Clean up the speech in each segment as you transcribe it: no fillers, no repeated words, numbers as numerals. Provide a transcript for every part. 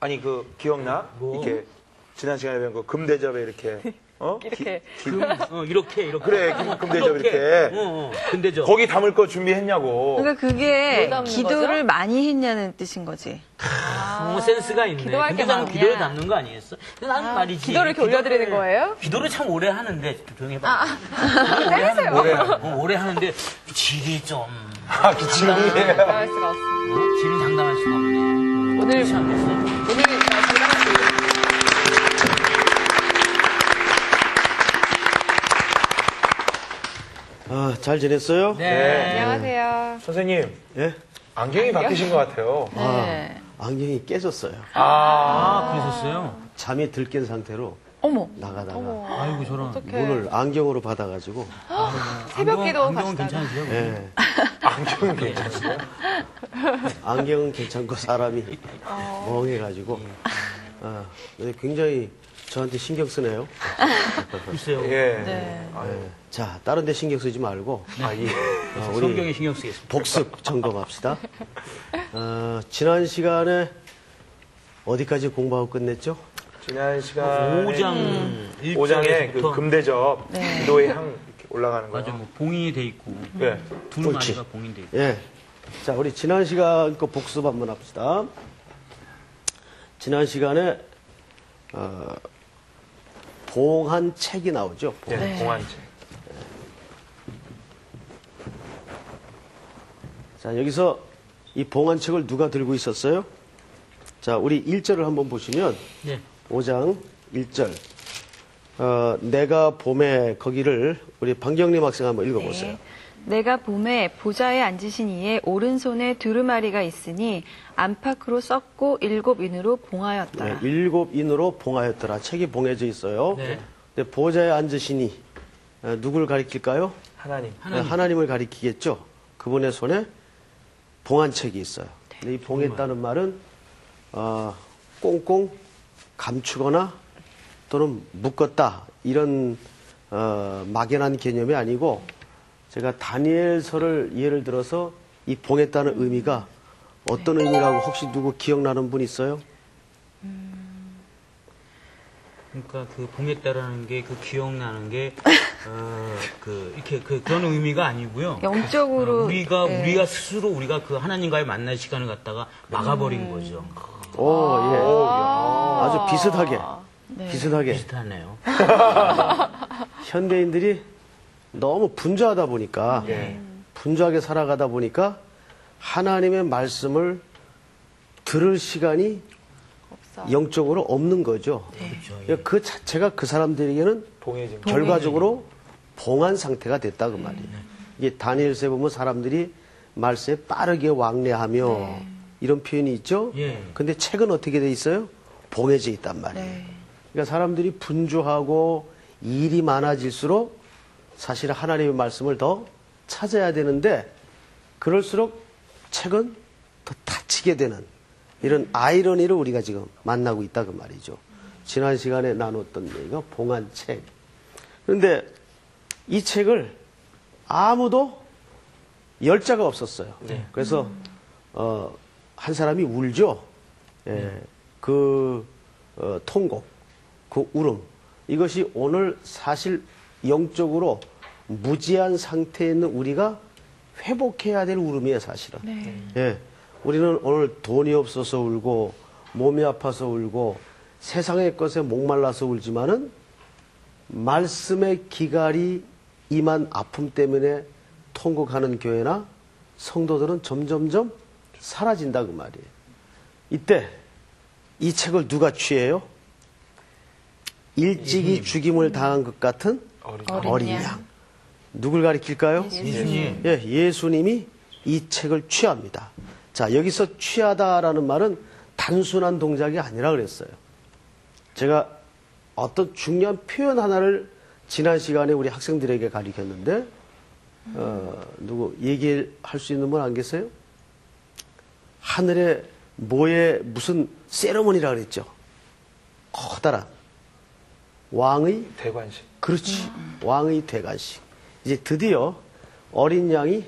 아니 그 기억나? 뭐? 이렇게 지난 시간에 배운 거 금대접에 이렇게 이렇게. 이렇게. 그래 금대접 이렇게 금대접. 거기 담을 거 준비했냐고. 그러니까 그게 뭘 담는 기도를 거죠? 많이 했냐는 뜻인 거지. 센스가 있네. 기도할 게 금대접은 많냐? 기도를 담는 거 아니었어? 근데 나는 말이지. 기도를 이렇게 올려드리는 거예요? 기도를 참 오래 하는데 조용히 해봐. 때리세요. 오래 하는데 질이 좀 기침이에요. 장담할 수가 없어. 질은 장담할 수가 없네. 오늘 그렇지 않겠어? 오늘 장담할 수 있어요. 잘 지냈어요? 네. 안녕하세요. 선생님 예? 안경이 바뀌신 것 같아요. 네. 안경이 깨졌어요. 그러셨어요? 잠이 들깬 상태로 어머. 나가다가 아이고 저런. 문을 안경으로 받아가지고 새벽기도 안경은 가시다가. 괜찮으세요? 예. 안경은 괜찮으세요? 안경은 괜찮고 사람이 멍해가지고 근데 굉장히 저한테 신경 쓰네요. 글쎄요. 예. 네. 예. 자, 다른 데 신경 쓰지 말고 예. 우리 성경에 신경 쓰겠습니다. 복습 점검합시다. 지난 시간에 어디까지 공부하고 끝냈죠? 지난 시간에 5장 5장에 그 1절에서부터 금대접 네. 기도의 향 이렇게 올라가는 거예요. 맞아, 뭐 봉인이 돼 있고 네. 두루마리가 봉인돼 있고. 예. 자, 우리 지난 시간 거 복습 한번 합시다. 지난 시간에 봉한 책이 나오죠. 네. 네. 공안제. 자, 여기서 이 봉한 책을 누가 들고 있었어요? 자, 우리 1절을 한번 보시면 네. 5장 1절. 내가 봄에 거기를 우리 방경림 학생 한번 읽어보세요. 네. 내가 봄에 보좌에 앉으신 이의 오른손에 두루마리가 있으니 안팎으로 썩고 7인으로 봉하였더라. 7인으로 봉하였더라. 책이 봉해져 있어요. 네. 근데 보좌에 앉으시니 누굴 가리킬까요? 하나님. 하나님을 가리키겠죠. 그분의 손에 봉한 책이 있어요. 근데 이 봉했다는 말은 꽁꽁 감추거나 또는 묶었다 이런 막연한 개념이 아니고 제가 다니엘서를 예를 들어서 이 봉했다는 의미가 어떤 의미라고 혹시 누구 기억나는 분 있어요? 그러니까 그 봉했다라는 게 그 기억나는 게 이렇게 그런 의미가 아니고요. 영적으로 우리가 스스로 우리가 그 하나님과의 만날 시간을 갖다가 막아버린 거죠. 오, 예. 아주 비슷하게. 비슷하게. 비슷하네요. 현대인들이 너무 분주하다 보니까, 예. 분주하게 살아가다 보니까 하나님의 말씀을 들을 시간이 없어. 영적으로 없는 거죠. 그렇죠. 예. 그러니까 그 자체가 그 사람들에게는 봉해진 거. 결과적으로 봉한 상태가 됐다 그 말이에요. 이게 다니엘서에 보면 사람들이 말씀에 빠르게 왕래하며 이런 표현이 있죠. 예. 근데 책은 어떻게 돼 있어요? 봉해져 있단 말이에요. 네. 그러니까 사람들이 분주하고 일이 많아질수록 사실 하나님의 말씀을 더 찾아야 되는데 그럴수록 책은 더 다치게 되는 이런 아이러니를 우리가 지금 만나고 있다 그 말이죠. 지난 시간에 나눴던 얘기가 봉한 책. 그런데 이 책을 아무도 열 자가 없었어요. 그래서 한 사람이 울죠. 예, 그 통곡, 그 울음. 이것이 오늘 사실 영적으로 무지한 상태에 있는 우리가 회복해야 될 울음이에요, 사실은. 네. 예, 우리는 오늘 돈이 없어서 울고 몸이 아파서 울고 세상의 것에 목말라서 울지만은 말씀의 기갈이 임한 아픔 때문에 통곡하는 교회나 성도들은 점점점 사라진다 그 말이에요. 이때 이 책을 누가 취해요? 일찍이 죽임을 당한 것 같은 어린 양. 누굴 가리킬까요? 예수님. 예, 예수님이 이 책을 취합니다. 자, 여기서 취하다라는 말은 단순한 동작이 아니라 그랬어요. 제가 어떤 중요한 표현 하나를 지난 시간에 우리 학생들에게 가르쳤는데, 누구 얘기할 수 있는 분 안 계세요? 하늘에 뭐에 무슨 세레모니라 그랬죠? 커다란 왕의 대관식. 그렇지. 왕의 대관식. 이제 드디어 어린 양이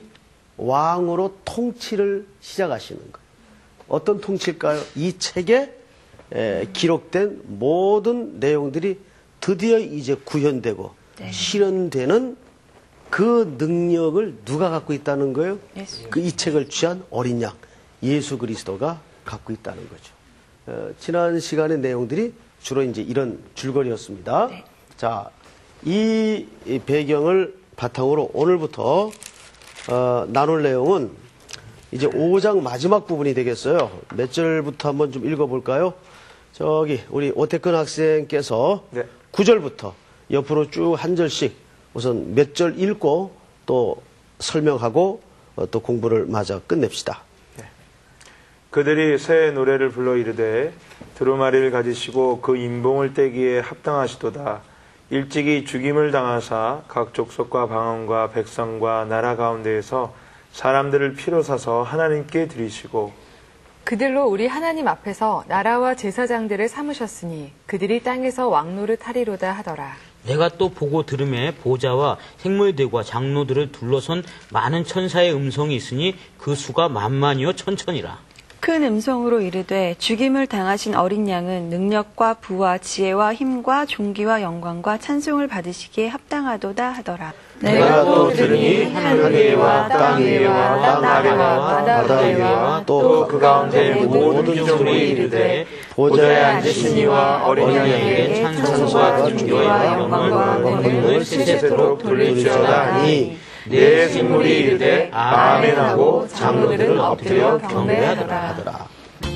왕으로 통치를 시작하시는 거예요. 어떤 통치일까요? 이 책에 기록된 모든 내용들이 드디어 이제 구현되고 실현되는 그 능력을 누가 갖고 있다는 거예요? 예수. 그 이 책을 취한 어린 양 예수 그리스도가 갖고 있다는 거죠. 지난 시간의 내용들이 주로 이제 이런 줄거리였습니다. 네. 자, 이 배경을 바탕으로 오늘부터 나눌 내용은 이제 5장 마지막 부분이 되겠어요. 몇 절부터 한번 좀 읽어볼까요? 저기 우리 오태근 학생께서 네. 9절부터 옆으로 쭉 한 절씩 우선 몇 절 읽고 또 설명하고 또 공부를 마저 끝냅시다. 그들이 새 노래를 불러 이르되 두루마리를 가지시고 그 인봉을 떼기에 합당하시도다. 일찍이 죽임을 당하사 각 족속과 방언과 백성과 나라 가운데에서 사람들을 피로 사서 하나님께 드리시고 그들로 우리 하나님 앞에서 나라와 제사장들을 삼으셨으니 그들이 땅에서 왕노릇 하리로다 하더라. 내가 또 보고 들음에 보좌와 생물들과 장로들을 둘러선 많은 천사의 음성이 있으니 그 수가 만만이요 천천이라. 큰 음성으로 이르되 죽임을 당하신 어린 양은 능력과 부와 지혜와 힘과 존귀와 영광과 찬송을 받으시기에 합당하도다 하더라. 내가 또 들으니 하늘 위에와 땅 위에와 땅 아래와 바다 위에와 또 그 가운데 모든 종이 이르되 보좌에 앉으신 이와 어린 양에게 찬송과 존귀와 영광과 권능을 세세토록 돌릴지어다 하니 내 생물이 이르되 아멘하고 장로들은 엎드려 경배하더라.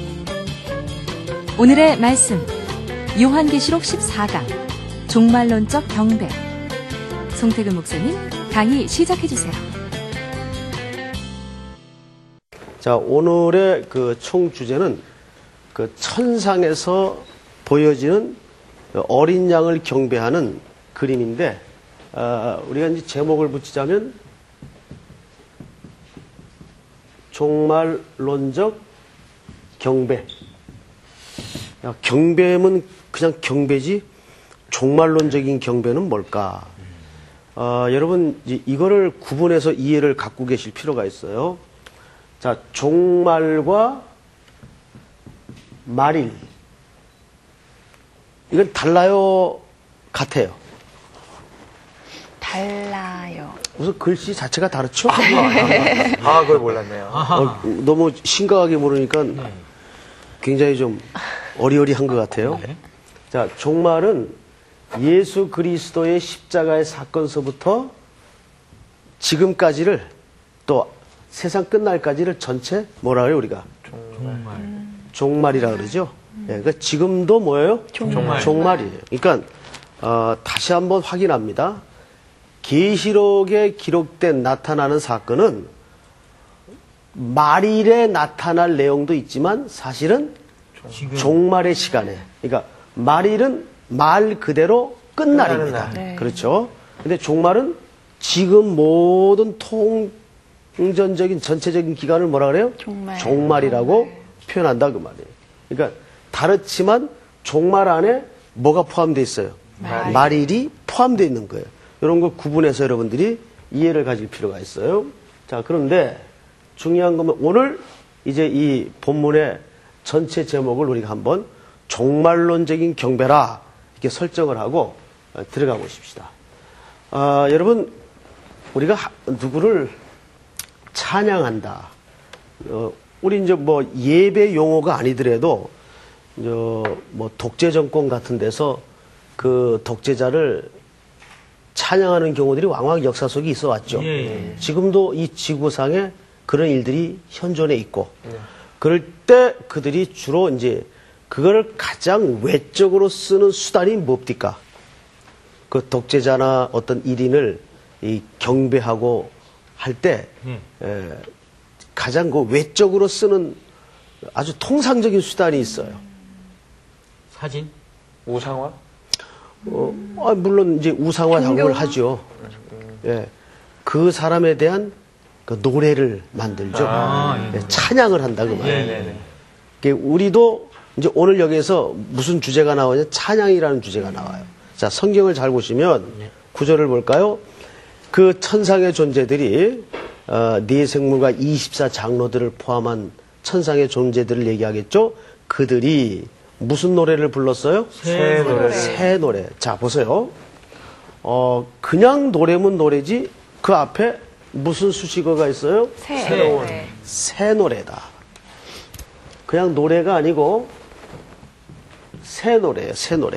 오늘의 말씀 요한계시록 14강 종말론적 경배. 송태근 목사님 강의 시작해 주세요. 자, 오늘의 그 총 주제는 그 천상에서 보여지는 어린 양을 경배하는 그림인데, 우리가 이제 제목을 붙이자면 종말론적 경배. 야, 경배면 그냥 경배지 종말론적인 경배는 뭘까? 여러분 이거를 구분해서 이해를 갖고 계실 필요가 있어요. 자, 종말과 말일 이건 달라요, 같아요? 달라요. 우선 글씨 자체가 다르죠? 그걸 몰랐네요. 너무 심각하게 모르니까 굉장히 좀 어리어리한 것 같아요. 자, 종말은 예수 그리스도의 십자가의 사건서부터 지금까지를 또 세상 끝날까지를 전체 뭐라 그래요, 우리가? 종말이라 그러죠. 그러니까 지금도 뭐예요? 종말이에요. 그러니까 다시 한번 확인합니다. 계시록에 기록된 나타나는 사건은 말일에 나타날 내용도 있지만 사실은 종말의 시간에, 그러니까 말일은 말 그대로 끝날입니다. 네. 그렇죠. 근데 종말은 지금 모든 통전적인 전체적인 기간을 뭐라 그래요? 종말이라고 표현한다 그 말이에요. 그러니까 다르지만 종말 안에 뭐가 포함되어 있어요? 말일이 포함되어 있는 거예요. 이런 걸 구분해서 여러분들이 이해를 가질 필요가 있어요. 자, 그런데 중요한 건 오늘 이제 이 본문의 전체 제목을 우리가 한번 종말론적인 경배라 이렇게 설정을 하고 들어가 보십시다. 여러분, 우리가 누구를 찬양한다. 우리 이제 뭐 예배 용어가 아니더라도 뭐 독재 정권 같은 데서 그 독재자를 찬양하는 경우들이 왕왕 역사 속에 있어 왔죠. 지금도 이 지구상에 그런 일들이 현존해 있고, 그럴 때 그들이 주로 이제 그거를 가장 외적으로 쓰는 수단이 뭡니까? 그 독재자나 어떤 일인을 경배하고 할 때 가장 그 외적으로 쓰는 아주 통상적인 수단이 있어요. 사진? 우상화? 물론 이제 우상화 작업을 하죠. 예. 그 사람에 대한 그 노래를 만들죠. 찬양을 한다 그 말이에요. 우리도 이제 오늘 여기에서 무슨 주제가 나오냐? 찬양이라는 주제가 나와요. 자, 성경을 잘 보시면 구절을 볼까요? 그 천상의 존재들이 네 생물과 24 장로들을 포함한 천상의 존재들을 얘기하겠죠. 그들이 무슨 노래를 불렀어요? 새 노래. 새 노래. 자, 보세요. 그냥 노래면 노래지 그 앞에 무슨 수식어가 있어요? 새로운. 새 노래다. 그냥 노래가 아니고 새 노래예요, 새 노래.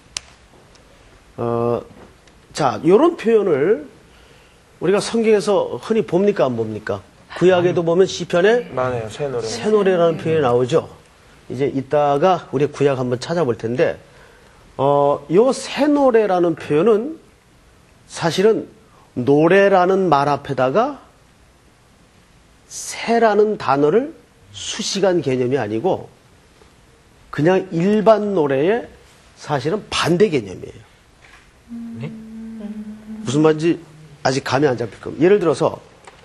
자, 요런 표현을 우리가 성경에서 흔히 봅니까, 안 봅니까? 구약에도 보면 시편에 많아요. 새 노래. 새 노래라는 표현이 나오죠. 이제 이따가 우리 구약 한번 찾아볼 텐데, 요 새 노래라는 표현은 사실은 노래라는 말 앞에다가 새라는 단어를 수식한 개념이 아니고 그냥 일반 노래의 사실은 반대 개념이에요. 네? 무슨 말인지 아직 감이 안 잡힐 겁니다. 예를 들어서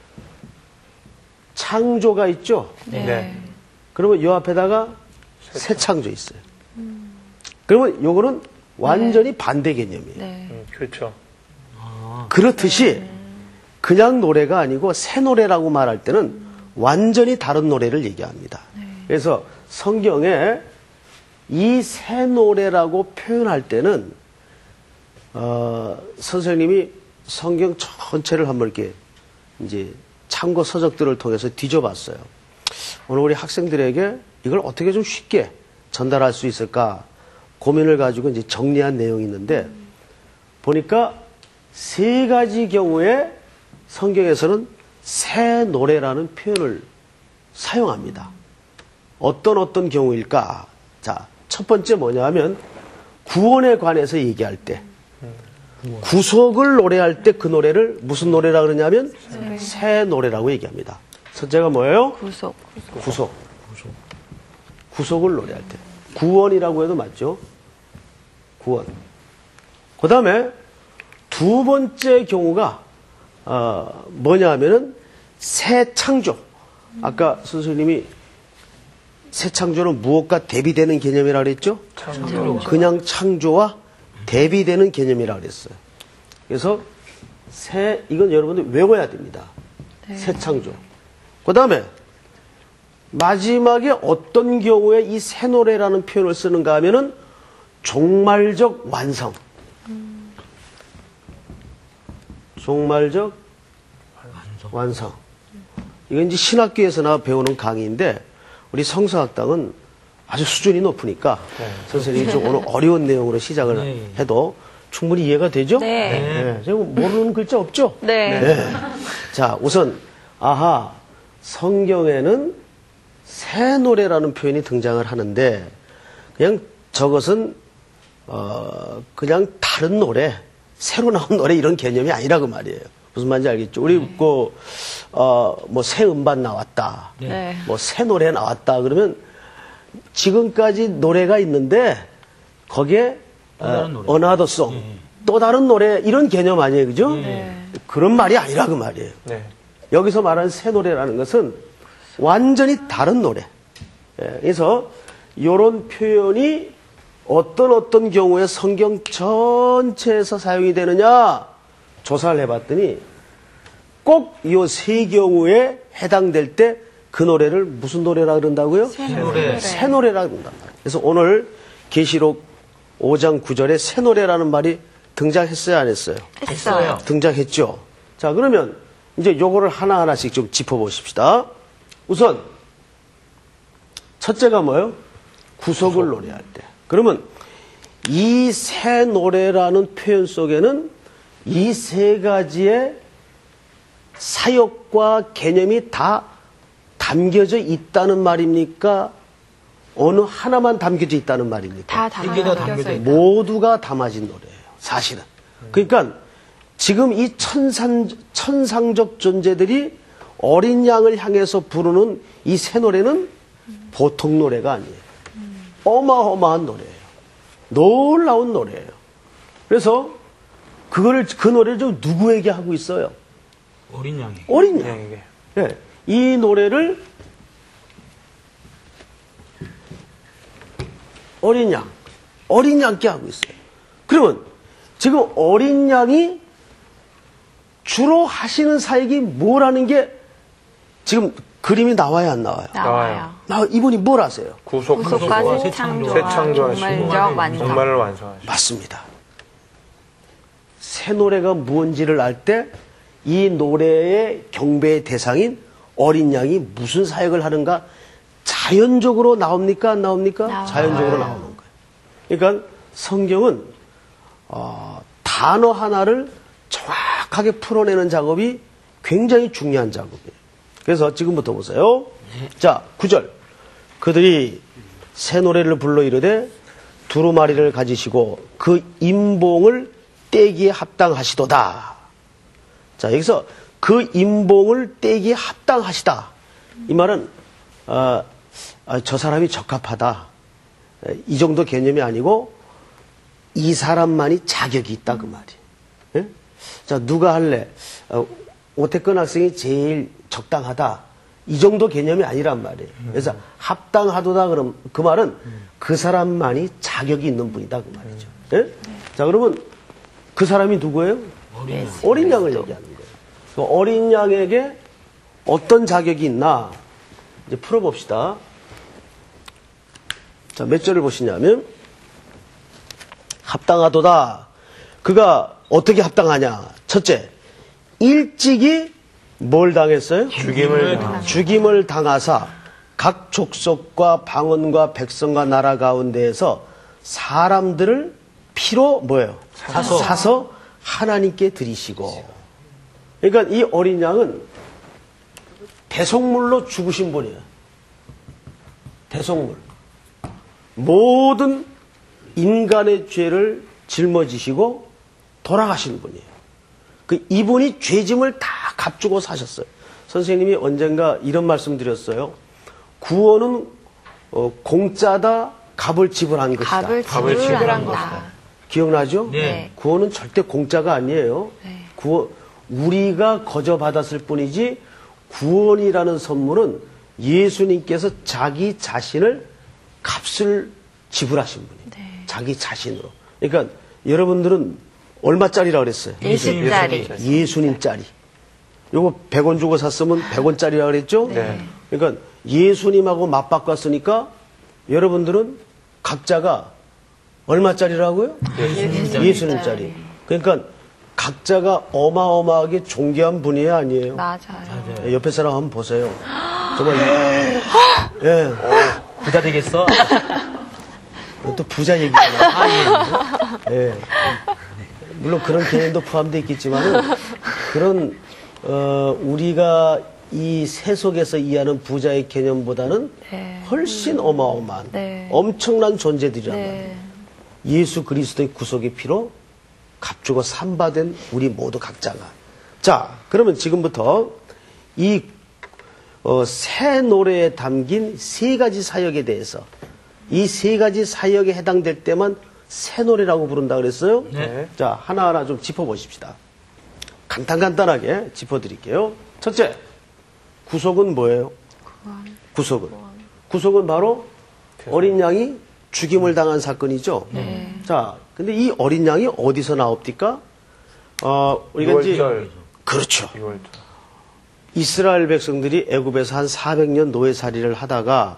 창조가 있죠? 네. 그러면 요 앞에다가 새 창조 있어요. 그러면 요거는 완전히 반대 개념이에요. 네. 그렇죠. 그렇듯이 그냥 노래가 아니고 새 노래라고 말할 때는 완전히 다른 노래를 얘기합니다. 그래서 성경에 이 새 노래라고 표현할 때는 선생님이 성경 전체를 한번 이렇게 이제 참고 서적들을 통해서 뒤져봤어요. 오늘 우리 학생들에게 이걸 어떻게 좀 쉽게 전달할 수 있을까 고민을 가지고 이제 정리한 내용이 있는데 보니까 세 가지 경우에 성경에서는 새 노래라는 표현을 사용합니다. 어떤 경우일까? 자, 첫 번째 뭐냐 하면 구원에 관해서 얘기할 때 구속을 노래할 때 그 노래를 무슨 노래라 그러냐면 새 노래라고 얘기합니다. 첫째가 뭐예요? 구속을 노래할 때. 구원이라고 해도 맞죠? 구원. 그 다음에 두 번째 경우가 뭐냐 하면은 새 창조. 아까 선생님이 새 창조는 무엇과 대비되는 개념이라고 그랬죠? 창조. 그냥 창조와 대비되는 개념이라고 그랬어요. 그래서 이건 여러분들 외워야 됩니다. 새 창조. 그 다음에 마지막에 어떤 경우에 이 새 노래라는 표현을 쓰는가 하면은 종말적 완성. 종말적 완성. 이건 이제 신학교에서나 배우는 강의인데 우리 성서학당은 아주 수준이 높으니까 선생님이 좀 오늘 어려운 내용으로 시작을 네. 해도 충분히 이해가 되죠? 네. 제가 모르는 글자 없죠? 네. 자, 우선 성경에는 새 노래라는 표현이 등장을 하는데 그냥 저것은 그냥 다른 노래, 새로 나온 노래 이런 개념이 아니라고 말이에요. 무슨 말인지 알겠죠? 우리 뭐 새 음반 나왔다. 네. 뭐 새 노래 나왔다. 그러면 지금까지 노래가 있는데 거기에 다른 노래. another song, 또 다른 노래 이런 개념 아니에요, 그죠? 그런 말이 아니라고 말이에요. 네. 여기서 말하는 새 노래라는 것은 완전히 다른 노래. 그래서 이런 표현이 어떤 경우에 성경 전체에서 사용이 되느냐 조사를 해봤더니 꼭 이 세 경우에 해당될 때 그 노래를 무슨 노래라 그런다고요? 새 노래라 그런단 말이에요. 그래서 오늘 계시록 5장 9절에 새 노래라는 말이 등장했어요, 안 했어요? 했어요. 등장했죠. 자, 그러면 이제 요거를 하나하나씩 좀 짚어보십시다. 우선 첫째가 뭐예요? 구속을 노래할 때. 그러면 이 새 노래라는 표현 속에는 이 세 가지의 사역과 개념이 다 담겨져 있다는 말입니까? 어느 하나만 담겨져 있다는 말입니까? 다 이게 다 담겨져 있다. 모두가 담아진 노래예요. 사실은. 그러니까 지금 이 천상적 존재들이 어린 양을 향해서 부르는 이 새 노래는 보통 노래가 아니에요. 어마어마한 노래예요. 놀라운 노래예요. 그래서 그 노래를 좀 누구에게 하고 있어요? 어린 양이. 어린 양. 양에게. 예. 이 노래를 어린 양께 하고 있어요. 그러면 지금 어린 양이 주로 하시는 사역이 뭐라는 게 지금 그림이 나와야 안 나와요? 나와요. 이분이 뭘 하세요? 구속과 구속과 새창조와 새창조하시고 종말적 완성. 종말을 완성하시고 맞습니다. 새 노래가 무언지를 알 때 이 노래의 경배의 대상인 어린 양이 무슨 사역을 하는가 자연적으로 나옵니까? 안 나옵니까? 나와요. 자연적으로 나오는 거예요. 그러니까 성경은 단어 하나를 정확하게 풀어내는 작업이 굉장히 중요한 작업이에요. 그래서 지금부터 보세요. 자, 9절. 그들이 새 노래를 불러 이르되 두루마리를 가지시고 그 임봉을 떼기에 합당하시도다. 자, 여기서 그 임봉을 떼기에 합당하시다. 이 말은 저 사람이 적합하다. 이 정도 개념이 아니고 이 사람만이 자격이 있다 그 말이에요. 예? 자, 누가 할래? 오태근 학생이 제일 적당하다. 이 정도 개념이 아니란 말이에요. 그래서 합당하도다 그럼 그 말은 그 사람만이 자격이 있는 분이다 그 말이죠. 예? 자, 그러면 그 사람이 누구예요? 어린 양을 얘기하는 거예요. 그 어린 양에게 어떤 자격이 있나 이제 풀어봅시다. 자, 몇 절을 보시냐면 합당하도다. 그가 어떻게 합당하냐? 첫째, 일찍이 뭘 당했어요? 죽임을 당하사 각 족속과 방언과 백성과 나라 가운데에서 사람들을 피로 뭐예요? 사서 하나님께 드리시고. 그러니까 이 어린 양은 대속물로 죽으신 분이에요. 대속물. 모든 인간의 죄를 짊어지시고 돌아가신 분이에요. 그 이분이 죄짐을 다 값주고 사셨어요. 선생님이 언젠가 이런 말씀 드렸어요. 구원은 공짜다, 값을 지불한 것이다. 값을 지불한 것이다. 기억나죠? 네. 구원은 절대 공짜가 아니에요. 네. 우리가 거저 받았을 뿐이지 구원이라는 선물은 예수님께서 자기 자신을 값을 지불하신 분이에요. 자기 자신으로. 그러니까 여러분들은 얼마짜리라 그랬어요? 20짜리. 예수님짜리. 요거 100원 주고 샀으면 100원짜리라 그랬죠? 네. 그러니까 예수님하고 맞바꿨으니까 여러분들은 각자가 얼마짜리라고요? 예수님짜리. 그러니까 각자가 어마어마하게 존귀한 분이에요, 아니에요? 맞아요. 옆에 사람 한번 보세요. 정말 예. 부자 되겠어? 또 부자 얘기잖아. 예. 물론 그런 개념도 포함되어 있겠지만은 그런 우리가 이 세속에서 이해하는 부자의 개념보다는 훨씬 어마어마한 엄청난 존재들이란 말이에요. 예수 그리스도의 구속의 피로 값주고 산바된 우리 모두 각자가. 자, 그러면 지금부터 이 새 노래에 담긴 세 가지 사역에 대해서 이 세 가지 사역에 해당될 때만 새 노래라고 부른다 그랬어요? 네. 자, 하나하나 좀 짚어보십시다. 간단하게 짚어드릴게요. 첫째, 구속은 뭐예요? 구속은 바로 어린 양이 죽임을 당한 사건이죠. 자, 근데 이 어린 양이 어디서 나옵니까? 우리가 이제 6월절. 그렇죠. 6월절. 이스라엘 백성들이 애굽에서 한 400년 노예살이를 하다가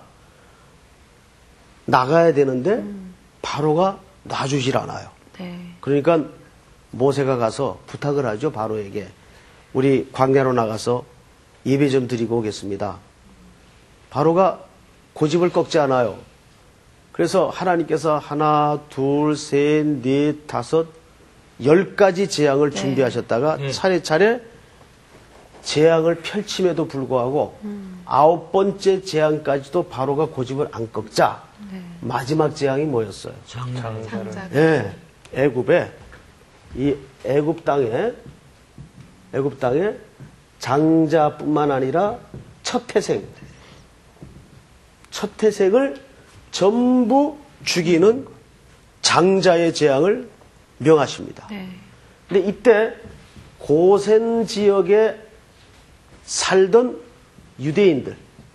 나가야 되는데 바로가 놔주질 않아요. 그러니까 모세가 가서 부탁을 하죠. 바로에게. 우리 광야로 나가서 예배 좀 드리고 오겠습니다. 바로가 고집을 꺾지 않아요. 그래서 하나님께서 하나, 둘, 셋, 넷, 다섯, 10가지 재앙을 준비하셨다가 차례차례 재앙을 펼침에도 불구하고 9번째 재앙까지도 바로가 고집을 안 꺾자 마지막 재앙이 뭐였어요? 장자를. 예, 애굽에 이 애굽 땅에 장자뿐만 아니라 첫 태생을 전부 죽이는 장자의 재앙을 명하십니다. 근데 이때 고센 지역에 살던 유대인들,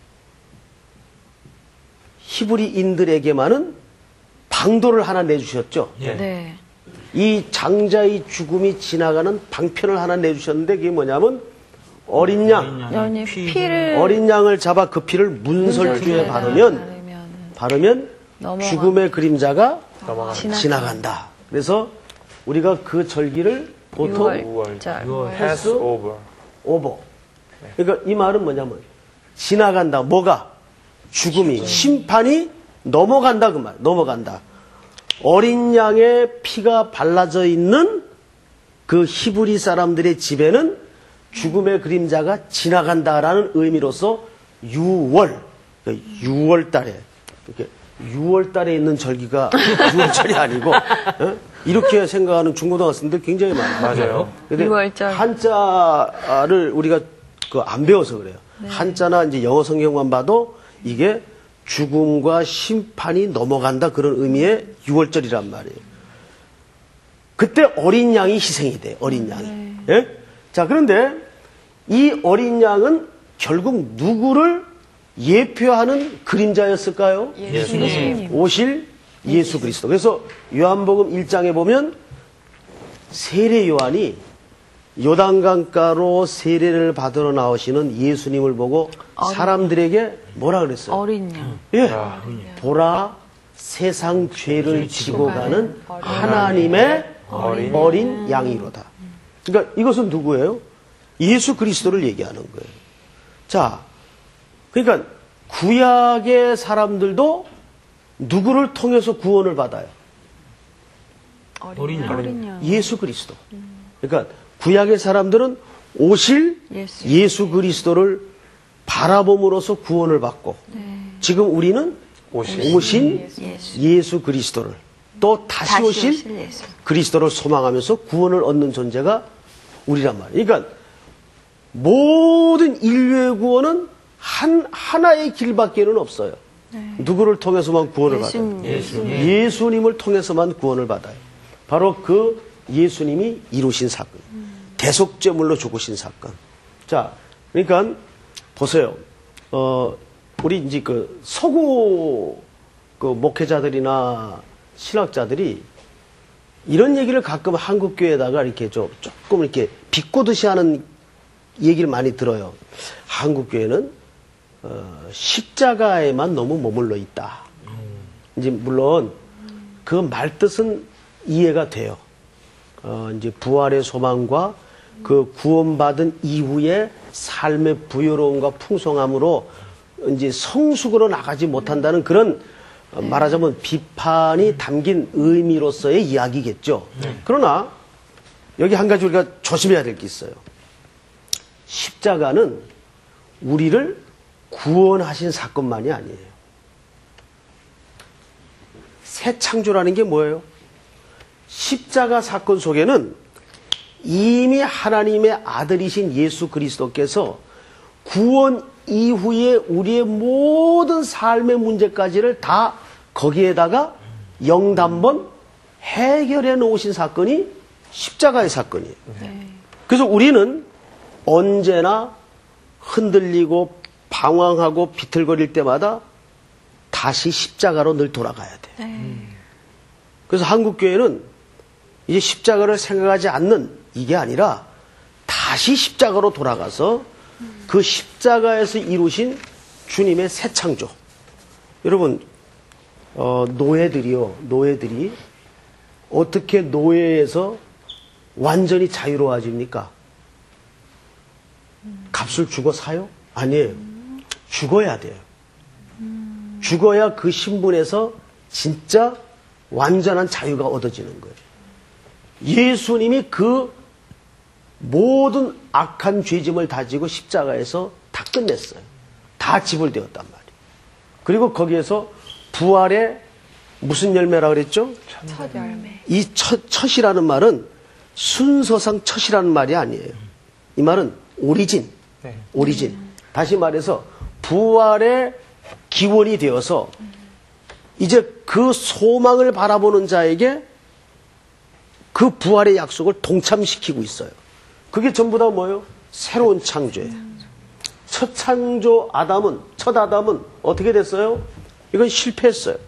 히브리인들에게만은 방도를 하나 내주셨죠. 이 장자의 죽음이 지나가는 방편을 하나 내주셨는데 그게 뭐냐면 어린 양. 연이 피를 어린 양을 잡아 그 피를 문설주에 바르면 넘어가. 죽음의 그림자가 지나간다. 그래서 우리가 그 절기를 보통 6월절. pass over. 오버. 그러니까 이 말은 뭐냐면 지나간다. 뭐가? 죽음이, 심판이 넘어간다 그 말. 넘어간다. 어린 양의 피가 발라져 있는 그 히브리 사람들의 집에는 죽음의 그림자가 지나간다라는 의미로서 6월, 6월 달에 이렇게 6월 달에 있는 절기가 6월절이 아니고 이렇게 생각하는 중고등학생들 굉장히 많아요. 맞아요. 근데 6월절. 한자를 우리가 안 배워서 그래요. 한자나 이제 영어 성경만 봐도 이게 죽음과 심판이 넘어간다 그런 의미의 6월절이란 말이에요. 그때 어린 양이 희생이 돼. 어린 양이. 예? 자, 그런데 이 어린 양은 결국 누구를 예표하는 그림자였을까요? 예수님. 오실 예수 그리스도. 그래서 요한복음 1장에 보면 세례 요한이 요단강가로 세례를 받으러 나오시는 예수님을 보고 사람들에게 뭐라 그랬어요? 어린 양. 예. 보라 세상 죄를 지고 가는 하나님의 어린 양이로다. 그러니까 이것은 누구예요? 예수 그리스도를 얘기하는 거예요. 자, 그러니까 구약의 사람들도 누구를 통해서 구원을 받아요? 어린 양. 예수 그리스도. 그러니까 구약의 사람들은 오실 예수 그리스도를 바라봄으로써 구원을 받고 지금 우리는 오신 예수 그리스도를 또 다시 오실 예수. 그리스도를 소망하면서 구원을 얻는 존재가 우리란 말이에요. 그러니까 모든 인류의 구원은 하나의 길밖에는 없어요. 누구를 통해서만 구원을 받아요? 예수님을 통해서만 구원을 받아요. 바로 그 예수님이 이루신 사건. 대속죄물로 죽으신 사건. 자, 그러니까 보세요. 우리 이제 그 서구 그 목회자들이나 신학자들이 이런 얘기를 가끔 한국 교회에다가 이렇게 조금 이렇게 비꼬듯이 하는 얘기를 많이 들어요. 한국 교회는 십자가에만 너무 머물러 있다. 이제 물론 그 말뜻은 이해가 돼요. 이제 부활의 소망과 그 구원받은 이후의 삶의 부유로움과 풍성함으로 이제 성숙으로 나가지 못한다는 그런 말하자면 비판이 담긴 의미로서의 이야기겠죠. 그러나 여기 한 가지 우리가 조심해야 될 게 있어요. 십자가는 우리를 구원하신 사건만이 아니에요. 새 창조라는 게 뭐예요? 십자가 사건 속에는 이미 하나님의 아들이신 예수 그리스도께서 구원 이후에 우리의 모든 삶의 문제까지를 다 거기에다가 영단번 해결해 놓으신 사건이 십자가의 사건이에요. 그래서 우리는 언제나 흔들리고 방황하고 비틀거릴 때마다 다시 십자가로 늘 돌아가야 돼. 그래서 한국교회는 이제 십자가를 생각하지 않는 이게 아니라 다시 십자가로 돌아가서 그 십자가에서 이루신 주님의 새 창조. 여러분, 노예들이 어떻게 노예에서 완전히 자유로워집니까? 값을 주고 사요? 아니에요. 죽어야 돼요. 죽어야 그 신분에서 진짜 완전한 자유가 얻어지는 거예요. 예수님이 그 모든 악한 죄짐을 다지고 십자가에서 다 끝냈어요. 다 지불되었단 말이에요. 그리고 거기에서 부활의 무슨 열매라 그랬죠? 첫 열매. 이 첫이라는 말은 순서상 첫이라는 말이 아니에요. 이 말은 오리진. 다시 말해서 부활의 기원이 되어서 이제 그 소망을 바라보는 자에게 그 부활의 약속을 동참시키고 있어요. 그게 전부 다 뭐예요? 새로운 창조예요. 첫 창조 첫 아담은 어떻게 됐어요? 이건 실패했어요.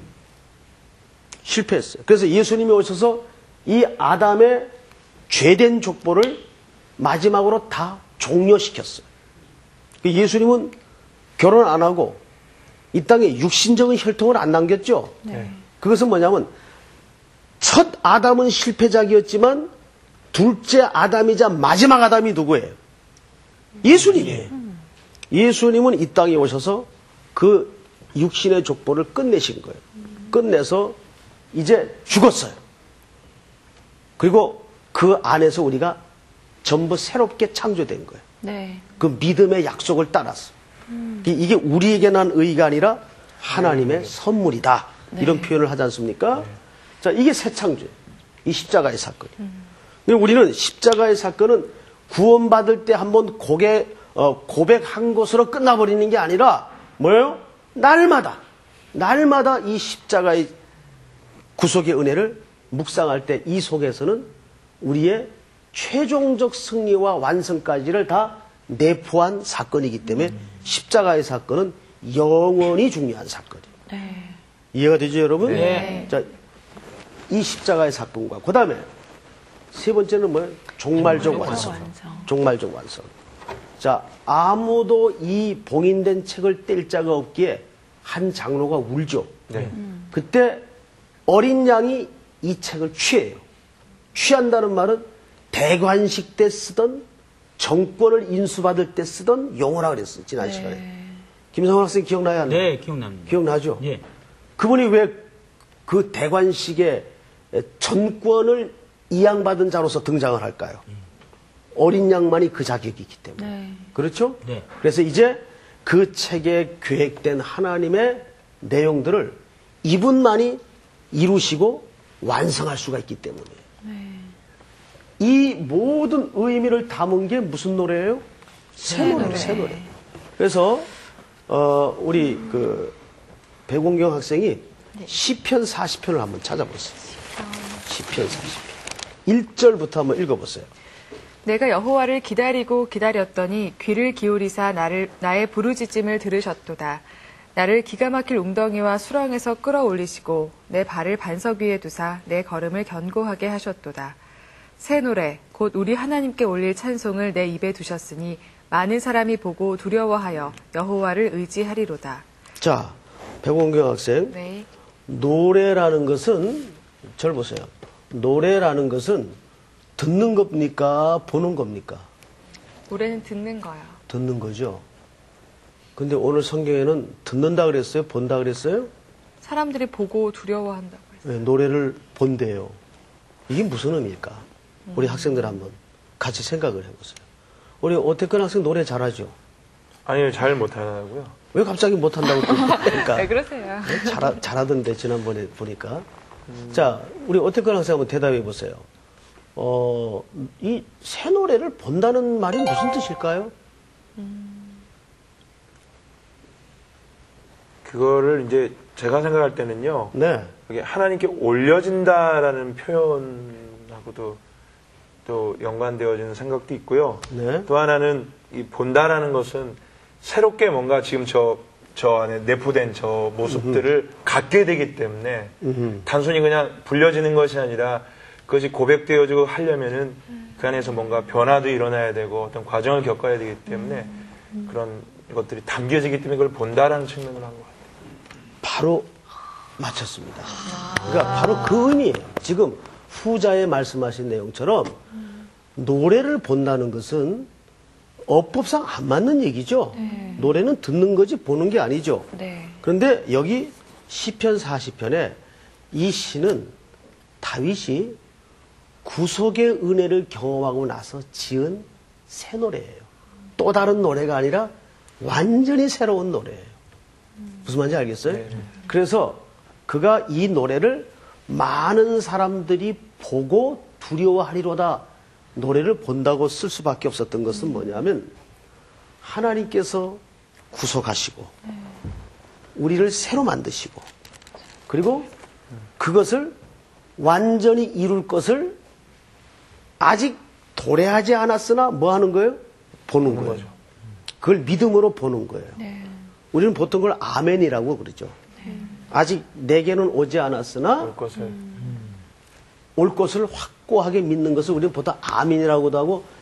그래서 예수님이 오셔서 이 아담의 죄된 족보를 마지막으로 다 종료시켰어요. 예수님은 결혼 안 하고 이 땅에 육신적인 혈통을 안 남겼죠. 그것은 뭐냐면 첫 아담은 실패작이었지만 둘째 아담이자 마지막 아담이 누구예요? 예수님이에요. 예수님은 이 땅에 오셔서 그 육신의 족보를 끝내신 거예요. 끝내서 이제 죽었어요. 그리고 그 안에서 우리가 전부 새롭게 창조된 거예요. 네. 그 믿음의 약속을 따랐어. 이게 우리에게 난 의가 아니라 하나님의 선물이다. 이런 표현을 하지 않습니까? 자, 이게 새 창조예요. 이 십자가의 사건이에요. 근데 우리는 십자가의 사건은 구원받을 때 한번 고백한 것으로 끝나버리는 게 아니라 뭐예요? 날마다 이 십자가의 구속의 은혜를 묵상할 때 이 속에서는 우리의 최종적 승리와 완성까지를 다 내포한 사건이기 때문에 십자가의 사건은 영원히 중요한 사건이에요. 네. 이해가 되죠, 여러분? 네. 자, 이 십자가의 사건과 그 다음에 세 번째는 뭐예요? 종말적 완성. 종말적 완성. 자, 아무도 이 봉인된 책을 뗄 자가 없기에 한 장로가 울죠. 네. 그때 어린 양이 이 책을 취해요. 취한다는 말은 대관식 때 쓰던 정권을 인수받을 때 쓰던 용어라 그랬어요. 지난 시간에. 김성환 학생 기억나요? 안 나요? 네, 기억납니다. 기억나죠? 예. 그분이 왜 그 대관식의 전권을 이양받은 자로서 등장을 할까요? 어린 양만이 그 자격이 있기 때문에. 네. 그렇죠? 네. 그래서 이제 그 책에 계획된 하나님의 내용들을 이분만이 이루시고 완성할 수가 있기 때문에. 이 모든 의미를 담은 게 무슨 노래예요? 새 노래, 새 노래. 그래서 우리 그 백원경 학생이 시편 40편을 한번 찾아보세요. 시편 40편. 1절부터 한번 읽어보세요. 내가 여호와를 기다리고 기다렸더니 귀를 기울이사 나의 부르짖음을 들으셨도다. 나를 기가 막힐 웅덩이와 수렁에서 끌어올리시고 내 발을 반석 위에 두사 내 걸음을 견고하게 하셨도다. 새 노래 곧 우리 하나님께 올릴 찬송을 내 입에 두셨으니 많은 사람이 보고 두려워하여 여호와를 의지하리로다. 자, 백원경 학생. 네. 노래라는 것은, 절 보세요. 노래라는 것은 듣는 겁니까? 보는 겁니까? 노래는 듣는 거요. 듣는 거죠. 근데 오늘 성경에는 듣는다 그랬어요? 본다 그랬어요? 사람들이 보고 두려워한다고 했어요. 네, 노래를 본대요. 이게 무슨 의미일까? 우리 학생들 한번 같이 생각을 해보세요. 우리 오태근 학생 노래 잘하죠? 아니요, 잘 못하고요. 왜 갑자기 못한다고 그러니까 왜 그러세요? 잘하던데 지난번에 보니까. 자, 우리 오태근 학생 한번 대답해 보세요. 이 새 노래를 본다는 말이 무슨 뜻일까요? 그거를 이제 제가 생각할 때는요. 네. 그게 하나님께 올려진다라는 표현하고도 또 연관되어지는 생각도 있고요. 네. 또 하나는 이 본다라는 것은 새롭게 뭔가 지금 저 안에 내포된 저 모습들을 갖게 되기 때문에 단순히 그냥 불려지는 것이 아니라 그것이 고백되어지고 하려면은 그 안에서 뭔가 변화도 일어나야 되고 어떤 과정을 겪어야 되기 때문에 그런 것들이 담겨지기 때문에 그걸 본다라는 측면으로 한 것 같아요. 바로 맞췄습니다. 그러니까 바로 그 의미예요. 지금 후자에 말씀하신 내용처럼 노래를 본다는 것은 어법상 안 맞는 얘기죠. 노래는 듣는 거지 보는 게 아니죠. 네. 그런데 여기 시편 40편에 이 시는 다윗이 구속의 은혜를 경험하고 나서 지은 새 노래예요. 또 다른 노래가 아니라 완전히 새로운 노래예요. 무슨 말인지 알겠어요? 네. 그래서 그가 이 노래를 많은 사람들이 보고 두려워하리로다 노래를 본다고 쓸 수밖에 없었던 것은 뭐냐면 하나님께서 구속하시고 우리를 새로 만드시고 그리고 그것을 완전히 이룰 것을 아직 도래하지 않았으나 뭐 하는 거예요? 보는 거예요. 거죠. 그걸 믿음으로 보는 거예요. 네. 우리는 보통 그걸 아멘이라고 그러죠. 아직 내게는 오지 않았으나 올 것을 올 것을 확고하게 믿는 것을 우리는 보통 아멘이라고도 하고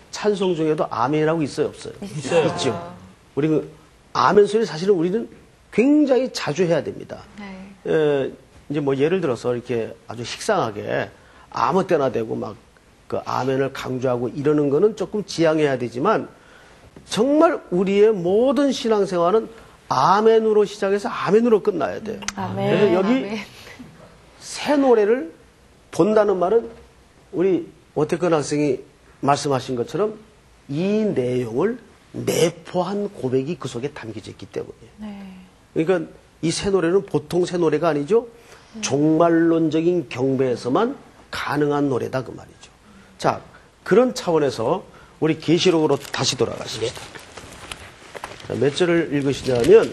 찬송 중에도 아멘이라고 있어요, 없어요? 있어요. 있죠. 우리 그 아멘 소리 사실은 우리는 굉장히 자주 해야 됩니다. 네. 이제 뭐 예를 들어서 이렇게 아주 식상하게 아무 때나 대고 막 그 아멘을 강조하고 이러는 거는 조금 지양해야 되지만 정말 우리의 모든 신앙생활은 아멘으로 시작해서 아멘으로 끝나야 돼요. 아멘. 그래서 여기 아멘. 새 노래를 본다는 말은 우리 오태근 학생이 말씀하신 것처럼 이 내용을 내포한 고백이 그 속에 담겨져 있기 때문이에요. 네. 그러니까 이 새 노래는 보통 새 노래가 아니죠. 종말론적인 경배에서만 가능한 노래다 그 말이죠. 자, 그런 차원에서 우리 계시록으로 다시 돌아가십시다. 자, 몇 절을 읽으시냐면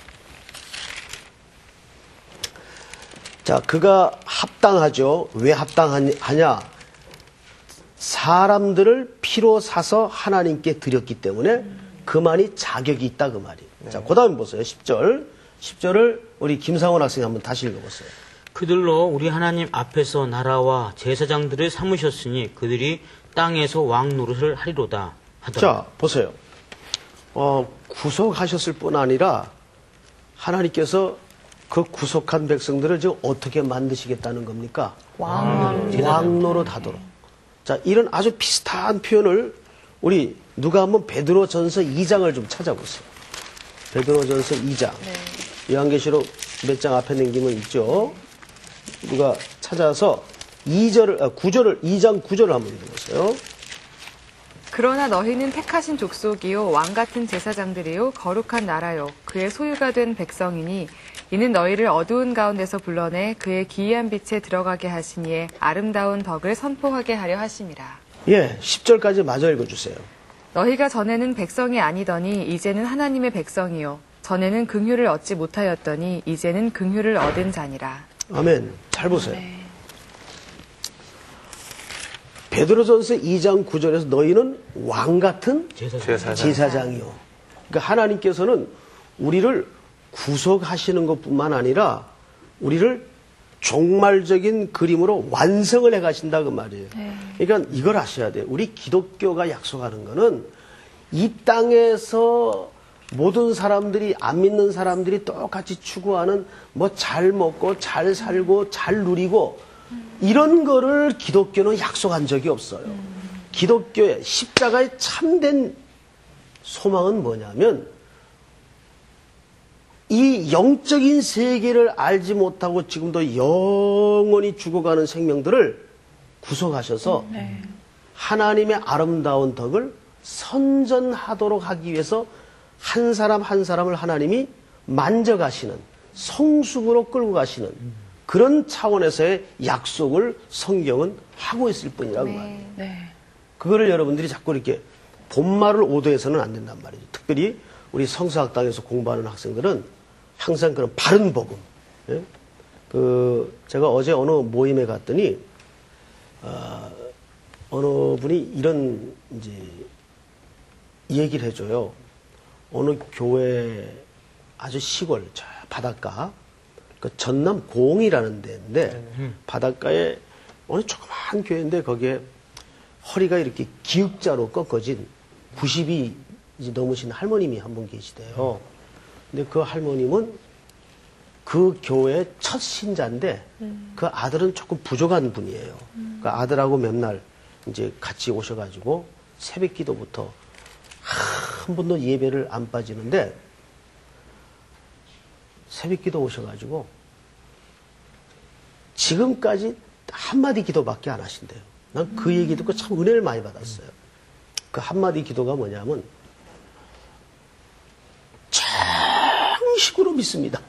자, 그가 합당하죠. 왜 합당하냐? 사람들을 피로 사서 하나님께 드렸기 때문에 그만이 자격이 있다 그 말이에요. 자, 그 다음 보세요. 10절. 10절을 우리 김상원 학생이 한번 다시 읽어보세요. 그들로 우리 하나님 앞에서 나라와 제사장들을 삼으셨으니 그들이 땅에서 왕 노릇을 하리로다 하더라. 자, 보세요. 구속하셨을 뿐 아니라 하나님께서 그 구속한 백성들을 지금 어떻게 만드시겠다는 겁니까? 왕노릇 하도록. 자, 이런 아주 비슷한 표현을 우리 누가 한번 베드로전서 2장을 좀 찾아보세요. 베드로전서 2장. 요한계시록 몇 장 앞에 넘기면 있죠. 누가 찾아서 2장 9절을 한번 읽어보세요. 그러나 너희는 택하신 족속이요 왕 같은 제사장들이요 거룩한 나라요 그의 소유가 된 백성이니 이는 너희를 어두운 가운데서 불러내 그의 기이한 빛에 들어가게 하시니에 아름다운 덕을 선포하게 하려 하심이라. 예, 10절까지 마저 읽어주세요. 너희가 전에는 백성이 아니더니 이제는 하나님의 백성이요 전에는 긍휼을 얻지 못하였더니 이제는 긍휼을 얻은 자니라. 아멘. 잘 보세요. 베드로전서 2장 9절에서 너희는 왕 같은 제사장이요. 그러니까 하나님께서는 우리를 구속하시는 것뿐만 아니라 우리를 종말적인 그림으로 완성을 해가신다 그 말이에요. 그러니까 이걸 아셔야 돼요. 우리 기독교가 약속하는 거는 이 땅에서 모든 사람들이 안 믿는 사람들이 똑같이 추구하는 뭐 잘 먹고 잘 살고 잘 누리고 이런 거를 기독교는 약속한 적이 없어요. 기독교의 십자가의 참된 소망은 뭐냐면 이 영적인 세계를 알지 못하고 지금도 영원히 죽어가는 생명들을 구속하셔서 하나님의 아름다운 덕을 선전하도록 하기 위해서 한 사람 한 사람을 하나님이 만져가시는 성숙으로 끌고 가시는 그런 차원에서의 약속을 성경은 하고 있을 뿐이라고 말이에요. 그거를 여러분들이 자꾸 이렇게 본말을 오도해서는 안 된단 말이죠. 특별히 우리 성서학당에서 공부하는 학생들은 항상 그런 바른 복음. 예? 제가 어제 어느 모임에 갔더니 어느 분이 이런 이제 얘기를 해줘요. 어느 교회 아주 시골 저 바닷가 그 전남 고흥이라는 데인데 바닷가에 어느 조그마한 교회인데 거기에 허리가 이렇게 기역자로 꺾어진 90이 이제 넘으신 할머님이 한 분 계시대요. 근데 그 할머님은 그 교회의 첫 신자인데 그 아들은 조금 부족한 분이에요. 그 아들하고 몇 날 이제 같이 오셔가지고 새벽 기도부터 한 번도 예배를 안 빠지는데 새벽 기도 오셔가지고 지금까지 한마디 기도밖에 안 하신대요. 난 그 얘기 듣고 참 은혜를 많이 받았어요. 그 한마디 기도가 뭐냐면 정식으로 믿습니다.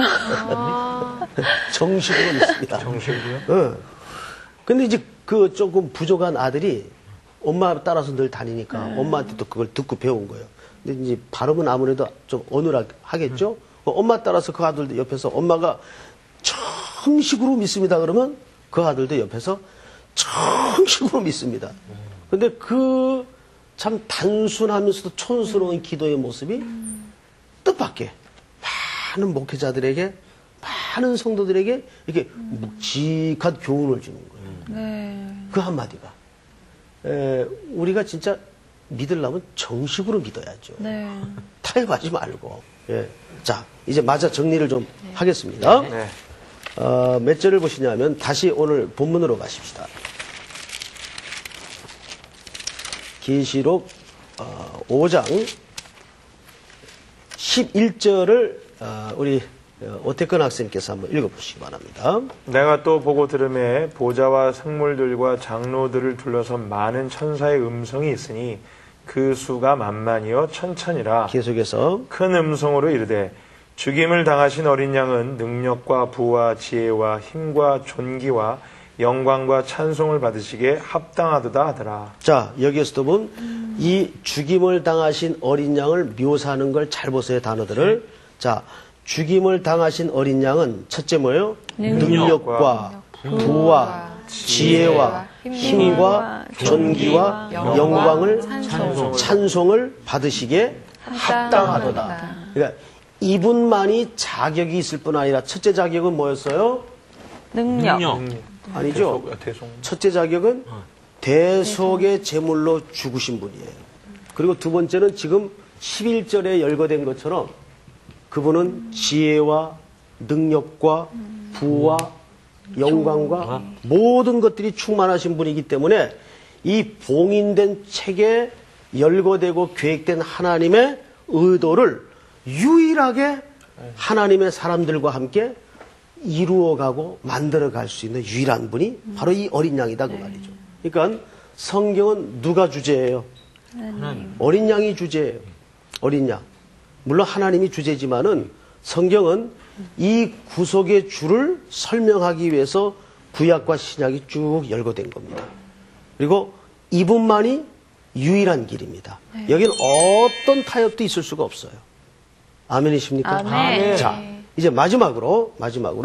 정식으로 믿습니다. 정식으로요? 근데 이제 그 조금 부족한 아들이 엄마 따라서 늘 다니니까 엄마한테 또 그걸 듣고 배운 거예요. 근데 이제 발음은 아무래도 좀 어눌하겠죠? 엄마 따라서 그 아들도 옆에서 엄마가 정식으로 믿습니다. 그러면 그 아들도 옆에서 정식으로 믿습니다. 근데 그 참 단순하면서도 촌스러운 기도의 모습이 뜻밖의 많은 목회자들에게 많은 성도들에게 이렇게 묵직한 교훈을 주는 거예요. 그 한마디가. 우리가 진짜 믿으려면 정식으로 믿어야죠. 네. 타협하지 말고. 예. 자, 이제 마저 정리를 좀 하겠습니다. 네. 몇 절을 보시냐면 다시 오늘 본문으로 가십시다. 계시록 5장 11절을 우리 오태근 학생께서 한번 읽어보시기 바랍니다. 내가 또 보고 들음에 보좌와 생물들과 장로들을 둘러선 많은 천사의 음성이 있으니 그 수가 만만이요 천천이라. 계속해서 큰 음성으로 이르되 죽임을 당하신 어린 양은 능력과 부와 지혜와 힘과 존귀와 영광과 찬송을 받으시기에 합당하도다 하더라. 자, 여기에서도 보면 이 죽임을 당하신 어린 양을 묘사하는 걸 잘 보세요, 단어들을. 자, 죽임을 당하신 어린 양은 첫째 뭐예요? 능력과 부와 지혜와 힘과 존귀와 영광을 찬송을 받으시기에 합당하도다. 그러니까 이분만이 자격이 있을 뿐 아니라 첫째 자격은 뭐였어요? 능력. 아니죠. 대송. 첫째 자격은 대속의 제물로 죽으신 분이에요. 그리고 두 번째는 지금 11절에 열거된 것처럼 그분은 지혜와 능력과 부와 영광과 모든 것들이 충만하신 분이기 때문에 이 봉인된 책에 열거되고 계획된 하나님의 의도를 유일하게 하나님의 사람들과 함께 이루어가고 만들어갈 수 있는 유일한 분이 바로 이 어린 양이다 그 말이죠. 그러니까 성경은 누가 주제예요? 하나님. 어린 양이 주제예요. 어린 양. 물론 하나님이 주제지만은 성경은 이 구속의 주를 설명하기 위해서 구약과 신약이 쭉 열거된 겁니다. 그리고 이분만이 유일한 길입니다. 여기는 어떤 타협도 있을 수가 없어요. 아멘이십니까? 아멘. 자, 이제 마지막으로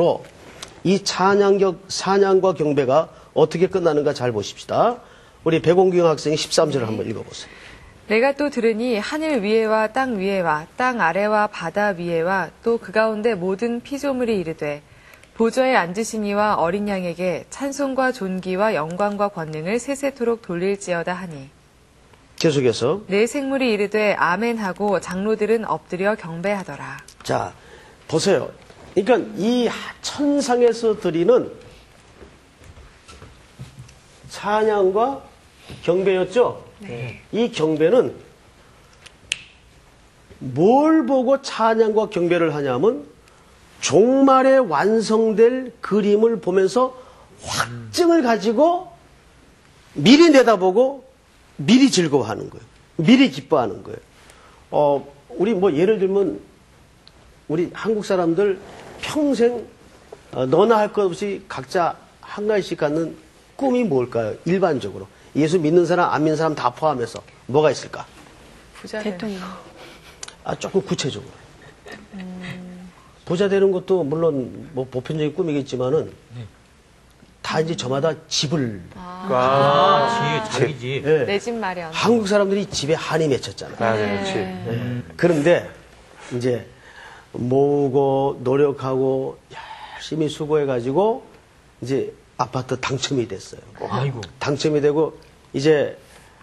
이 찬양과 경배가 어떻게 끝나는가 잘 보십시다. 우리 백원경 학생이 13절을 한번 읽어보세요. 내가 또 들으니 하늘 위에와 땅 위에와 땅 아래와 바다 위에와 또 그 가운데 모든 피조물이 이르되 보좌에 앉으신 이와 어린 양에게 찬송과 존귀와 영광과 권능을 세세토록 돌릴지어다 하니 계속해서 내 생물이 이르되 아멘 하고 장로들은 엎드려 경배하더라. 자, 보세요. 그러니까 이 천상에서 드리는 찬양과 경배였죠? 이 경배는 뭘 보고 찬양과 경배를 하냐면 종말에 완성될 그림을 보면서 확증을 가지고 미리 내다보고 미리 즐거워하는 거예요. 미리 기뻐하는 거예요. 우리 뭐 예를 들면 우리 한국 사람들 평생 너나 할 것 없이 각자 한 가지씩 갖는 꿈이 뭘까요? 일반적으로. 예수 믿는 사람, 안 믿는 사람 다 포함해서 뭐가 있을까? 부자 대통령. 조금 구체적으로. 부자 되는 것도 물론 뭐 보편적인 꿈이겠지만은 다 이제 저마다 집을. 자기 집. 예. 내 집 마련. 한국 사람들이 집에 한이 맺혔잖아요. 그렇지. 예. 그런데 이제 모으고 노력하고 열심히 수고해가지고 이제 아파트 당첨이 됐어요. 아이고. 당첨이 되고 이제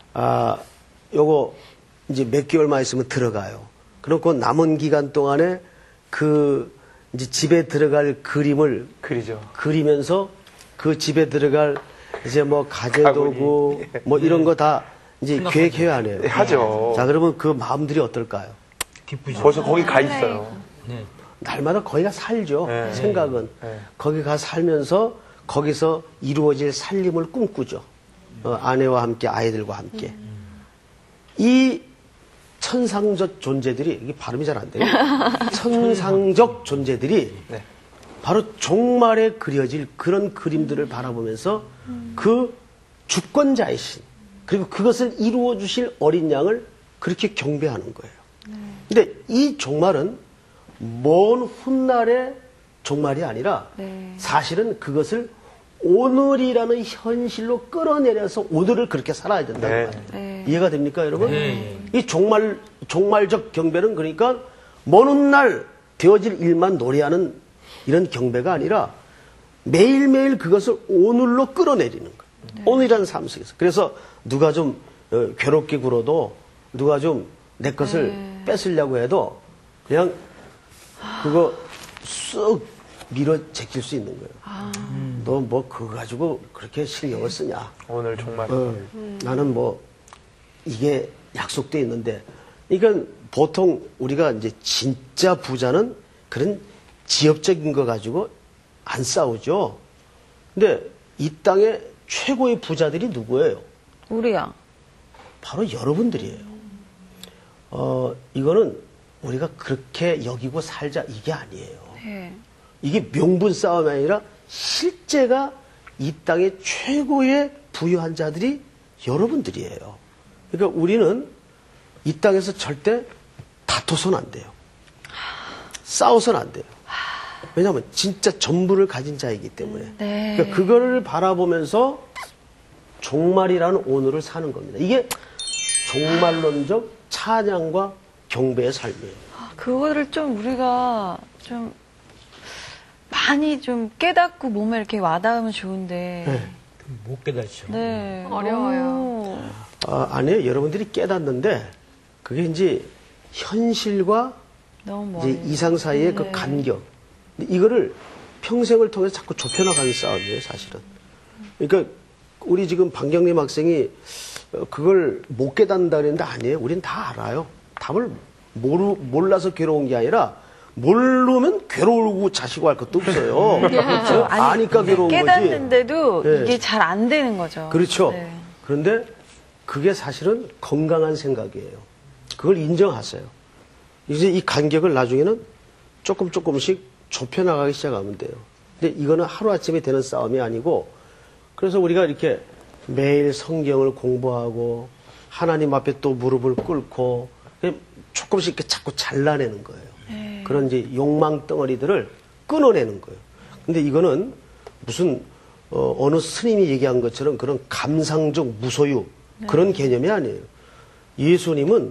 요거 이제 몇 개월만 있으면 들어가요. 그리고 그 남은 기간 동안에 그 이제 집에 들어갈 그림을 그리죠. 그리면서 그 집에 들어갈 이제 뭐 가재도구 뭐 이런 거 다 이제 계획해야 하네요. 네, 하죠. 자, 그러면 그 마음들이 어떨까요? 기쁘죠. 벌써 거기 가 있어요. 네. 날마다 거기 가 살죠. 네. 생각은. 네. 거기 가 살면서 거기서 이루어질 살림을 꿈꾸죠. 아내와 함께 아이들과 함께. 이 천상적 존재들이, 이게 발음이 잘 안 돼요. 천상적 존재들이 네. 바로 종말에 그려질 그런 그림들을 바라보면서 그 주권자이신, 그리고 그것을 이루어 주실 어린 양을 그렇게 경배하는 거예요. 근데 이 종말은 먼 훗날의 종말이 아니라 사실은 그것을 오늘이라는 현실로 끌어내려서 오늘을 그렇게 살아야 된다는 네. 말이에요. 이해가 됩니까, 여러분? 네. 이 종말적 경배는 그러니까 먼 훗날 되어질 일만 노래하는 이런 경배가 아니라 매일매일 그것을 오늘로 끌어내리는 거예요. 오늘이라는 삶 속에서. 그래서 누가 좀 괴롭게 굴어도 누가 좀 내 것을 뺏으려고 해도 그냥 그거 쓱 밀어 제낄 수 있는 거예요. 너 뭐 그거 가지고 그렇게 신경을 쓰냐. 오늘 정말 나는 뭐 이게 약속돼 있는데, 그러니까 보통 우리가 이제 진짜 부자는 그런 지엽적인 거 가지고 안 싸우죠. 근데 이 땅의 최고의 부자들이 누구예요? 우리야. 바로 여러분들이에요. 이거는 우리가 그렇게 여기고 살자 이게 아니에요. 네. 이게 명분 싸움이 아니라 실제가 이 땅의 최고의 부유한 자들이 여러분들이에요. 그러니까 우리는 이 땅에서 절대 다퉈서는 안 돼요. 싸워서는 안 돼요. 왜냐하면 진짜 전부를 가진 자이기 때문에. 네. 그러니까 그거를 바라보면서 종말이라는 오늘을 사는 겁니다. 이게 종말론적 찬양과 경배의 삶이에요. 그거를 좀 우리가 좀 많이 좀 깨닫고 몸에 이렇게 와닿으면 좋은데. 네. 못 깨닫죠. 네. 어려워요. 아니에요. 여러분들이 깨닫는데 그게 이제 현실과 너무 이제 멀리. 이상 사이의 그 네. 간격. 이거를 평생을 통해서 자꾸 좁혀나가는 싸움이에요, 사실은. 그러니까 우리 지금 방경림 학생이 그걸 못 깨닫는다 그랬는데 아니에요. 우린 다 알아요. 답을 몰라서 괴로운 게 아니라 모르면 괴로우고 자시고 할 것도 없어요. 그렇죠? 아니까 괴로운 거지. 깨닫는데도 네. 이게 잘 안 되는 거죠. 그렇죠. 네. 그런데 그게 사실은 건강한 생각이에요. 그걸 인정하세요. 이제 이 간격을 나중에는 조금씩 좁혀나가기 시작하면 돼요. 근데 이거는 하루아침에 되는 싸움이 아니고, 그래서 우리가 이렇게 매일 성경을 공부하고 하나님 앞에 또 무릎을 꿇고 조금씩 이렇게 자꾸 잘라내는 거예요. 그런 이제 욕망 덩어리들을 끊어내는 거예요. 근데 이거는 무슨 어느 스님이 얘기한 것처럼 그런 감상적 무소유 그런 개념이 아니에요. 예수님은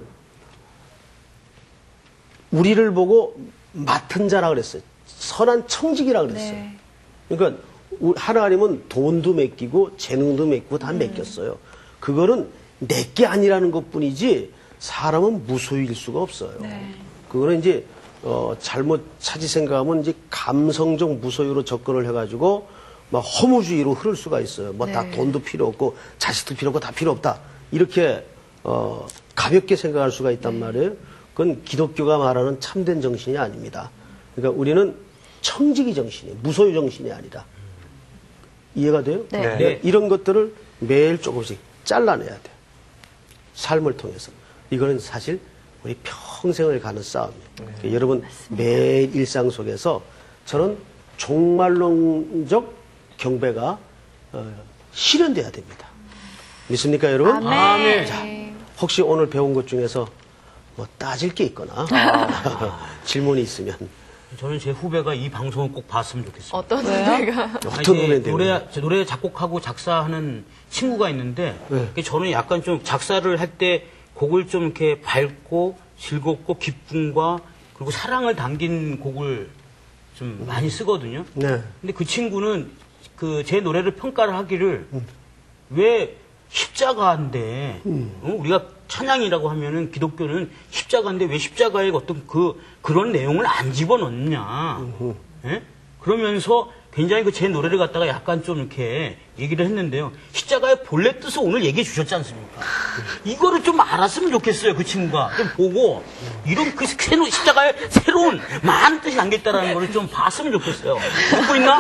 우리를 보고 맡은 자라 그랬어요. 선한 청직이라 그랬어요. 네. 그러니까 하나님은 돈도 맡기고 재능도 맡기고 다 맡겼어요. 그거는 내게 아니라는 것뿐이지 사람은 무소유일 수가 없어요. 네. 그거는 이제 잘못 차지 생각하면 이제 감성적 무소유로 접근을 해가지고 막 허무주의로 흐를 수가 있어요. 뭐 다 네. 돈도 필요 없고 자식도 필요 없고 다 필요 없다. 이렇게 가볍게 생각할 수가 있단 말이에요. 그건 기독교가 말하는 참된 정신이 아닙니다. 그러니까 우리는 청지기 정신이에요. 무소유 정신이 아니라. 이해가 돼요? 네. 그러니까 이런 것들을 매일 조금씩 잘라내야 돼요. 삶을 통해서. 이거는 사실 우리 평생을 가는 싸움이에요. 그러니까 여러분 매일 일상 속에서 저는 종말론적 경배가 실현돼야 됩니다. 믿습니까, 여러분? 아멘. 자, 혹시 오늘 배운 것 중에서 뭐 따질 게 있거나 질문이 있으면 저는 제 후배가 이 방송을 꼭 봤으면 좋겠어요. 어떤 노래가? 어떤 노래인데요? 노래 작곡하고 작사하는 친구가 있는데 네. 저는 약간 좀 작사를 할 때 곡을 좀 이렇게 밝고 즐겁고 기쁨과 그리고 사랑을 담긴 곡을 좀 많이 쓰거든요. 네. 근데 그 친구는 그 제 노래를 평가를 하기를 왜 십자가인데 우리가 찬양이라고 하면은 기독교는 십자가인데 왜 십자가의 어떤 그런 내용을 안 집어넣냐. 예? 그러면서 굉장히 그 제 노래를 갖다가 약간 좀 이렇게 얘기를 했는데요. 십자가의 본래 뜻을 오늘 얘기해 주셨지 않습니까? 이거를 좀 알았으면 좋겠어요. 그 친구가 좀 보고 이런 그 십자가의 새로운 많은 뜻이 담겨있다는 걸 좀 봤으면 좋겠어요. 듣고 있나?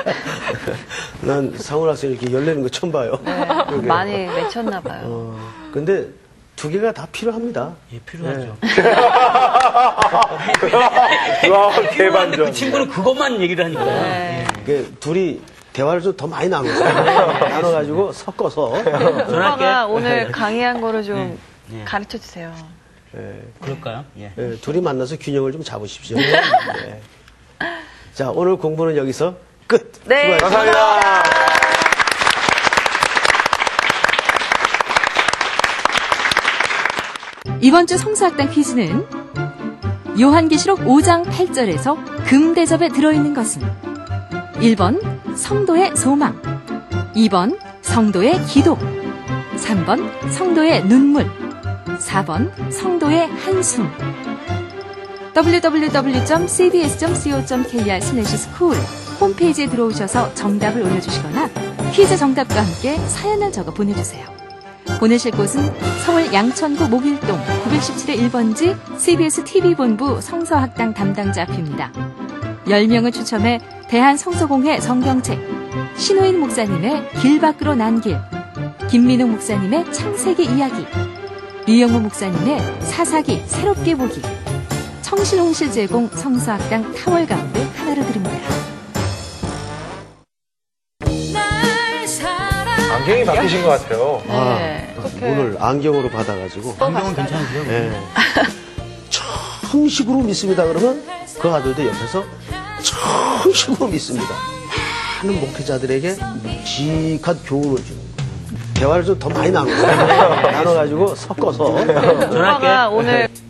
난 상훈 학생 이렇게 열내는 거 처음 봐요. 네. 많이 맺혔나 봐요. 근데 두 개가 다 필요합니다. 예, 필요하죠. 와, 필요한데 대반전. 그 친구는 그것만 얘기를 하니까. 네. 그 둘이 대화를 좀 더 많이 나눠요. 나눠가지고 섞어서. 오빠가 오늘 강의한 거를 좀 네. 가르쳐 주세요. 그럴까요? 예. 예, 둘이 만나서 균형을 좀 잡으십시오. 네. 자, 오늘 공부는 여기서 끝. 네. 수고하셨습니다. 감사합니다. 이번 주 성수학당 퀴즈는 요한계시록 5장 8절에서 금대접에 들어있는 것은 1번 성도의 소망, 2번 성도의 기도, 3번 성도의 눈물, 4번 성도의 한숨. www.cbs.co.kr/school 홈페이지에 들어오셔서 정답을 올려주시거나 퀴즈 정답과 함께 사연을 적어 보내주세요. 보내실 곳은 서울 양천구 목일동 917의 1번지 CBS TV본부 성서학당 담당자 앞입니다. 10명을 추첨해 대한성서공회 성경책, 신호인 목사님의 길 밖으로 난 길, 김민웅 목사님의 창세기 이야기, 류영무 목사님의 사사기 새롭게 보기, 청실홍실 제공 성서학당 타월 가운데 하나를 드립니다. 안경이 바뀌신 것 같아요. 네. 오늘 안경으로 받아가지고 안경은 괜찮으세요? 예. 정식으로 믿습니다 그러면 그 아들도 옆에서 정식으로 믿습니다. 많은 목회자들에게 묵직한 교훈을 주는 거예요. 대화를 좀 더 많이 나눠가지고 섞어서 전화할게. 오늘